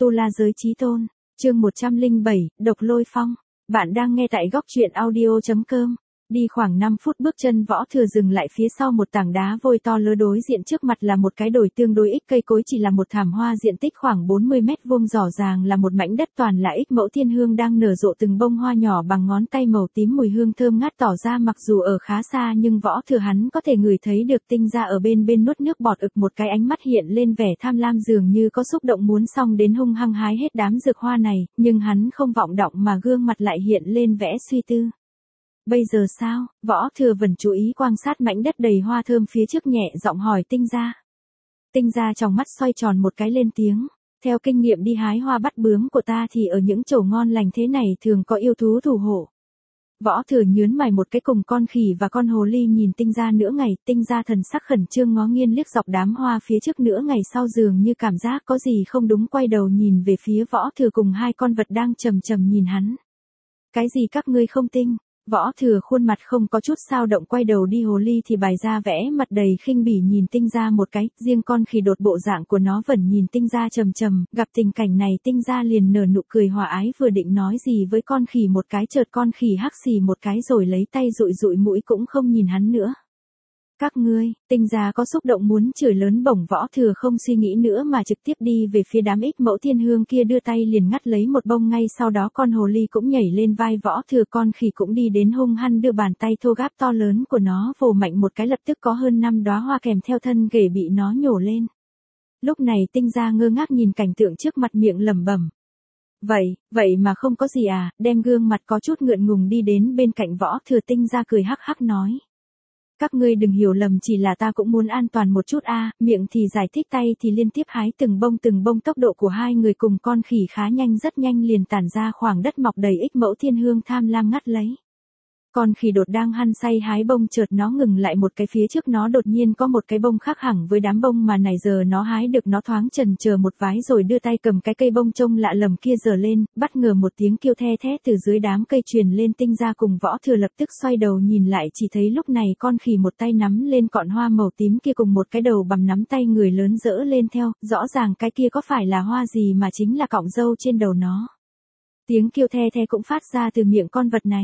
Tu La Giới Chí Tôn, chương 107, Độc Lôi Phong. Bạn đang nghe tại góc truyện audio.com. Đi khoảng 5 phút bước chân Võ Thừa dừng lại phía sau một tảng đá vôi to lớn, đối diện trước mặt là một cái đồi tương đối ít cây cối, chỉ là một thảm hoa diện tích khoảng 40 mét vuông, rõ ràng là một mảnh đất toàn là ích mẫu thiên hương đang nở rộ từng bông hoa nhỏ bằng ngón tay màu tím, mùi hương thơm ngát tỏ ra mặc dù ở khá xa nhưng Võ Thừa hắn có thể ngửi thấy được. Tinh Gia ở bên nuốt nước bọt ực một cái, ánh mắt hiện lên vẻ tham lam, dường như có xúc động muốn xong đến hung hăng hái hết đám dược hoa này, nhưng hắn không vọng động mà gương mặt lại hiện lên vẻ suy tư. Bây giờ sao? Võ Thừa vẫn chú ý quan sát mảnh đất đầy hoa thơm phía trước, nhẹ giọng hỏi Tinh Gia. Tinh Gia trong mắt xoay tròn một cái, lên tiếng. Theo kinh nghiệm đi hái hoa bắt bướm của ta thì ở những chỗ ngon lành thế này thường có yêu thú thủ hộ. Võ Thừa nhớn mày một cái, cùng con khỉ và con hồ ly nhìn Tinh Gia nửa ngày. Tinh Gia thần sắc khẩn trương ngó nghiêng liếc dọc đám hoa phía trước nửa ngày, sau dường như cảm giác có gì không đúng, quay đầu nhìn về phía Võ Thừa cùng hai con vật đang trầm trầm nhìn hắn. Cái gì các ngươi không tin? Võ Thừa khuôn mặt không có chút sao động, quay đầu đi. Hồ ly thì bày ra vẻ mặt đầy khinh bỉ nhìn Tinh Gia một cái, riêng con khỉ đột bộ dạng của nó vẫn nhìn Tinh Gia trầm trầm. Gặp tình cảnh này Tinh Gia liền nở nụ cười hòa ái, vừa định nói gì với con khỉ một cái, chợt con khỉ hắc xì một cái rồi lấy tay dụi dụi mũi, cũng không nhìn hắn nữa. Các ngươi, Tinh Gia có xúc động muốn chửi lớn, bổng Võ Thừa không suy nghĩ nữa mà trực tiếp đi về phía đám ích mẫu thiên hương kia, đưa tay liền ngắt lấy một bông, ngay sau đó con hồ ly cũng nhảy lên vai Võ Thừa, con khỉ cũng đi đến hung hăng đưa bàn tay thô gáp to lớn của nó vồ mạnh một cái, lập tức có hơn 5 đóa hoa kèm theo thân ghể bị nó nhổ lên. Lúc này Tinh Gia ngơ ngác nhìn cảnh tượng trước mặt, miệng lẩm bẩm. Vậy mà không có gì à? Đem gương mặt có chút ngượng ngùng đi đến bên cạnh Võ Thừa, Tinh Gia cười hắc hắc nói. Các ngươi đừng hiểu lầm, chỉ là ta cũng muốn an toàn một chút a. Miệng thì giải thích, tay thì liên tiếp hái từng bông. Tốc độ của hai người cùng con khỉ khá nhanh, rất nhanh liền tản ra khoảng đất mọc đầy ích mẫu thiên hương, tham lam ngắt lấy. Con khỉ đột đang hăng say hái bông, chợt nó ngừng lại một cái, phía trước nó đột nhiên có một cái bông khác hẳn với đám bông mà nãy giờ nó hái được. Nó thoáng chần chờ một vái rồi đưa tay cầm cái cây bông trông lạ lầm kia giở lên, bất ngờ một tiếng kêu the thé từ dưới đám cây truyền lên. Tinh Gia cùng Võ Thừa lập tức xoay đầu nhìn lại, chỉ thấy lúc này con khỉ một tay nắm lên cọn hoa màu tím kia, cùng một cái đầu bằm nắm tay người lớn dỡ lên theo, rõ ràng cái kia có phải là hoa gì mà chính là cọng râu trên đầu nó. Tiếng kêu the thé cũng phát ra từ miệng con vật này.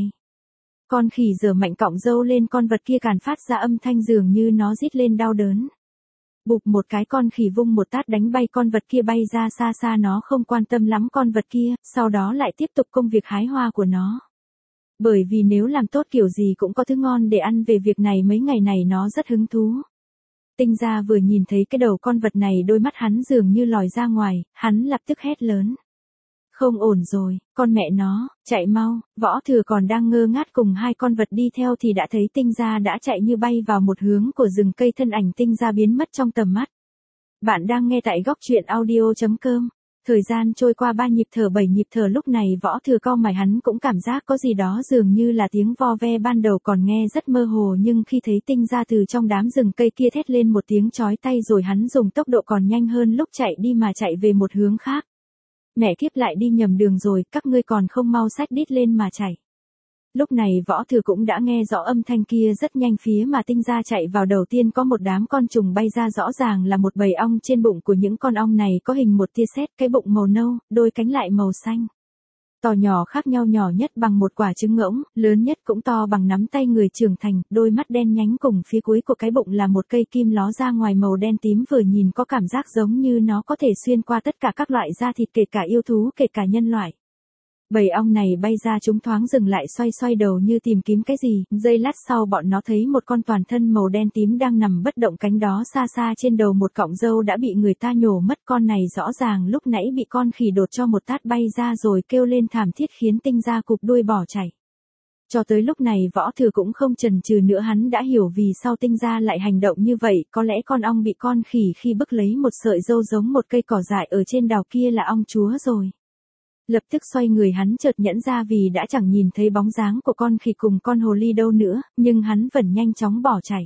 Con khỉ giở mạnh cọng râu lên, con vật kia càng phát ra âm thanh dường như nó rít lên đau đớn. Bụp một cái, con khỉ vung một tát đánh bay con vật kia bay ra xa xa, nó không quan tâm lắm con vật kia, sau đó lại tiếp tục công việc hái hoa của nó. Bởi vì nếu làm tốt kiểu gì cũng có thứ ngon để ăn, về việc này mấy ngày này nó rất hứng thú. Tinh Gia vừa nhìn thấy cái đầu con vật này, đôi mắt hắn dường như lòi ra ngoài, hắn lập tức hét lớn. Không ổn rồi, con mẹ nó, chạy mau. Võ Thừa còn đang ngơ ngác cùng hai con vật đi theo thì đã thấy Tinh Gia đã chạy như bay vào một hướng của rừng cây, thân ảnh Tinh Gia biến mất trong tầm mắt. Bạn đang nghe tại góc truyện audio.com. Thời gian trôi qua 3 nhịp thở 7 nhịp thở, lúc này Võ Thừa cau mày, hắn cũng cảm giác có gì đó dường như là tiếng vo ve, ban đầu còn nghe rất mơ hồ, nhưng khi thấy Tinh Gia từ trong đám rừng cây kia thét lên một tiếng chói tai, rồi hắn dùng tốc độ còn nhanh hơn lúc chạy đi mà chạy về một hướng khác. Mẹ kiếp, lại đi nhầm đường rồi, các ngươi còn không mau xách đít lên mà chạy. Lúc này Võ Thừa cũng đã nghe rõ âm thanh kia, rất nhanh phía mà Tinh Gia chạy vào đầu tiên có một đám con trùng bay ra, rõ ràng là một bầy ong. Trên bụng của những con ong này có hình một tia sét, cái bụng màu nâu, đôi cánh lại màu xanh. To nhỏ khác nhau, nhỏ nhất bằng một quả trứng ngỗng, lớn nhất cũng to bằng nắm tay người trưởng thành, đôi mắt đen nhánh, cùng phía cuối của cái bụng là một cây kim ló ra ngoài màu đen tím, vừa nhìn có cảm giác giống như nó có thể xuyên qua tất cả các loại da thịt, kể cả yêu thú, kể cả nhân loại. Bầy ong này bay ra, chúng thoáng dừng lại, xoay đầu như tìm kiếm cái gì, giây lát sau bọn nó thấy một con toàn thân màu đen tím đang nằm bất động, cánh đó xa xa trên đầu một cọng râu đã bị người ta nhổ mất. Con này rõ ràng lúc nãy bị con khỉ đột cho một tát bay ra rồi kêu lên thảm thiết, khiến Tinh Gia cụp đuôi bỏ chạy. Cho tới lúc này Võ Thừa cũng không chần chừ nữa, hắn đã hiểu vì sao Tinh Gia lại hành động như vậy, có lẽ con ong bị con khỉ khi bức lấy một sợi râu giống một cây cỏ dại ở trên đào kia là ong chúa rồi. Lập tức xoay người, hắn chợt nhẫn ra vì đã chẳng nhìn thấy bóng dáng của con khỉ cùng con hồ ly đâu nữa, nhưng hắn vẫn nhanh chóng bỏ chạy.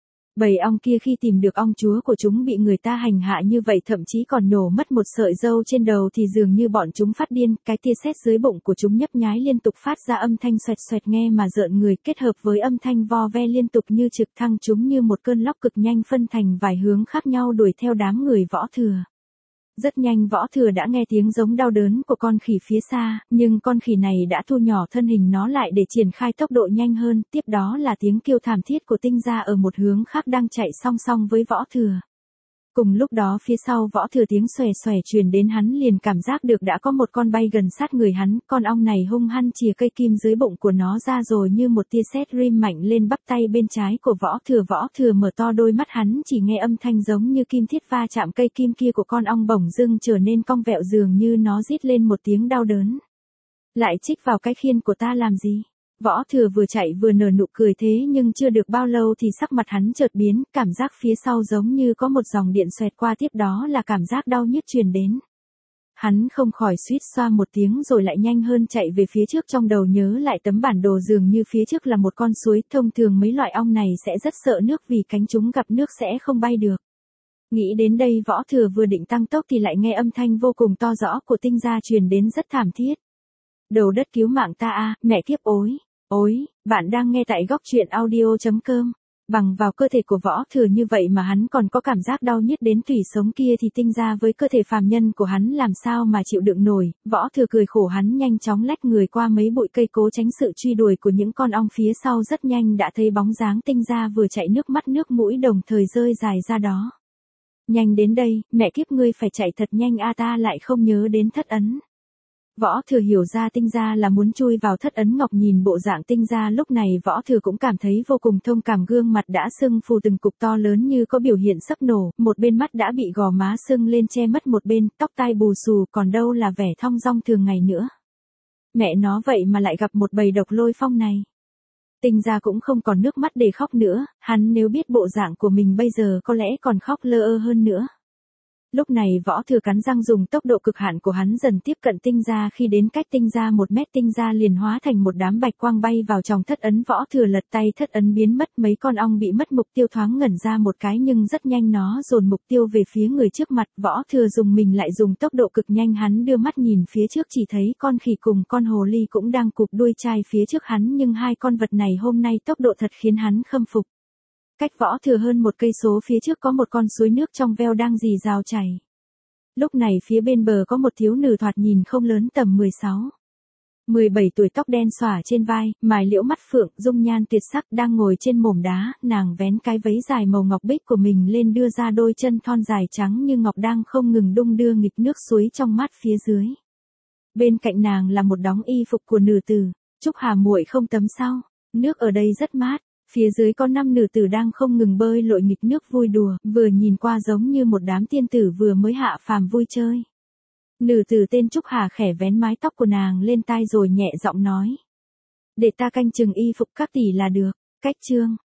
Bầy ong kia khi tìm được ong chúa của chúng bị người ta hành hạ như vậy, thậm chí còn nhổ mất một sợi râu trên đầu, thì dường như bọn chúng phát điên, cái tia sét dưới bụng của chúng nhấp nháy liên tục phát ra âm thanh xoẹt xoẹt nghe mà rợn người, kết hợp với âm thanh vo ve liên tục như trực thăng, chúng như một cơn lốc cực nhanh phân thành vài hướng khác nhau đuổi theo đám người Võ Thừa. Rất nhanh Võ Thừa đã nghe tiếng giống đau đớn của con khỉ phía xa, nhưng con khỉ này đã thu nhỏ thân hình nó lại để triển khai tốc độ nhanh hơn, tiếp đó là tiếng kêu thảm thiết của Tinh Gia ở một hướng khác đang chạy song song với Võ Thừa. Cùng lúc đó phía sau Võ Thừa tiếng xòe xòe truyền đến, hắn liền cảm giác được đã có một con bay gần sát người hắn, con ong này hung hăng chìa cây kim dưới bụng của nó ra rồi như một tia sét rim mạnh lên bắp tay bên trái của Võ Thừa. Võ Thừa mở to đôi mắt, hắn chỉ nghe âm thanh giống như kim thiết va chạm cây kim kia của con ong bỗng dưng trở nên cong vẹo, dường như nó rít lên một tiếng đau đớn. Lại chích vào cái khiên của ta làm gì? Võ Thừa vừa chạy vừa nở nụ cười, thế nhưng chưa được bao lâu thì sắc mặt hắn chợt biến, cảm giác phía sau giống như có một dòng điện xoẹt qua, tiếp đó là cảm giác đau nhức truyền đến. Hắn không khỏi suýt xoa một tiếng rồi lại nhanh hơn chạy về phía trước, trong đầu nhớ lại tấm bản đồ, dường như phía trước là một con suối, thông thường mấy loại ong này sẽ rất sợ nước vì cánh chúng gặp nước sẽ không bay được. Nghĩ đến đây Võ Thừa vừa định tăng tốc thì lại nghe âm thanh vô cùng to rõ của Tinh Gia truyền đến rất thảm thiết. Đầu đất cứu mạng ta a, mẹ kiếp ối. Ôi, bạn đang nghe tại góc truyện audio.com. Bằng vào cơ thể của Võ Thừa như vậy mà hắn còn có cảm giác đau nhức đến tủy sống kia thì Tinh Gia với cơ thể phàm nhân của hắn làm sao mà chịu đựng nổi. Võ Thừa cười khổ, hắn nhanh chóng lách người qua mấy bụi cây cố tránh sự truy đuổi của những con ong phía sau, rất nhanh đã thấy bóng dáng Tinh Gia vừa chạy, nước mắt nước mũi đồng thời rơi dài ra đó. Nhanh đến đây, mẹ kiếp ngươi phải chạy thật nhanh a, ta lại không nhớ đến thất ấn. Võ Thừa hiểu ra Tinh Gia là muốn chui vào thất ấn ngọc, nhìn bộ dạng Tinh Gia lúc này Võ Thừa cũng cảm thấy vô cùng thông cảm, gương mặt đã sưng phù từng cục to lớn như có biểu hiện sắp nổ, một bên mắt đã bị gò má sưng lên che mất một bên, tóc tai bù xù, còn đâu là vẻ thong dong thường ngày nữa. Mẹ nó, vậy mà lại gặp một bầy độc lôi phong này. Tinh Gia cũng không còn nước mắt để khóc nữa, hắn nếu biết bộ dạng của mình bây giờ có lẽ còn khóc lơ ơ hơn nữa. Lúc này Võ Thừa cắn răng dùng tốc độ cực hạn của hắn dần tiếp cận Tinh Gia, khi đến cách Tinh Gia 1 mét Tinh Gia liền hóa thành một đám bạch quang bay vào trong thất ấn. Võ Thừa lật tay, thất ấn biến mất, mấy con ong bị mất mục tiêu thoáng ngẩn ra một cái nhưng rất nhanh nó dồn mục tiêu về phía người trước mặt. Võ Thừa dùng mình lại dùng tốc độ cực nhanh, hắn đưa mắt nhìn phía trước chỉ thấy con khỉ cùng con hồ ly cũng đang cụp đuôi chai phía trước hắn, nhưng hai con vật này hôm nay tốc độ thật khiến hắn khâm phục. Cách Võ Thừa hơn 1 cây số phía trước có một con suối nước trong veo đang rì rào chảy. Lúc này phía bên bờ có một thiếu nữ thoạt nhìn không lớn, tầm 16-17 tuổi, tóc đen xõa trên vai, mài liễu mắt phượng, dung nhan tuyệt sắc, đang ngồi trên mồm đá, nàng vén cái váy dài màu ngọc bích của mình lên, đưa ra đôi chân thon dài trắng như ngọc đang không ngừng đung đưa nghịch nước suối trong mát phía dưới. Bên cạnh nàng là một đống y phục của nữ tử. Trúc Hà muội không tắm sao? Nước ở đây rất mát. Phía dưới có 5 nữ tử đang không ngừng bơi lội nghịch nước vui đùa, vừa nhìn qua giống như một đám tiên tử vừa mới hạ phàm vui chơi. Nữ tử tên Trúc Hà khẽ vén mái tóc của nàng lên tai rồi nhẹ giọng nói: để ta canh chừng y phục các tỷ là được. Cách chương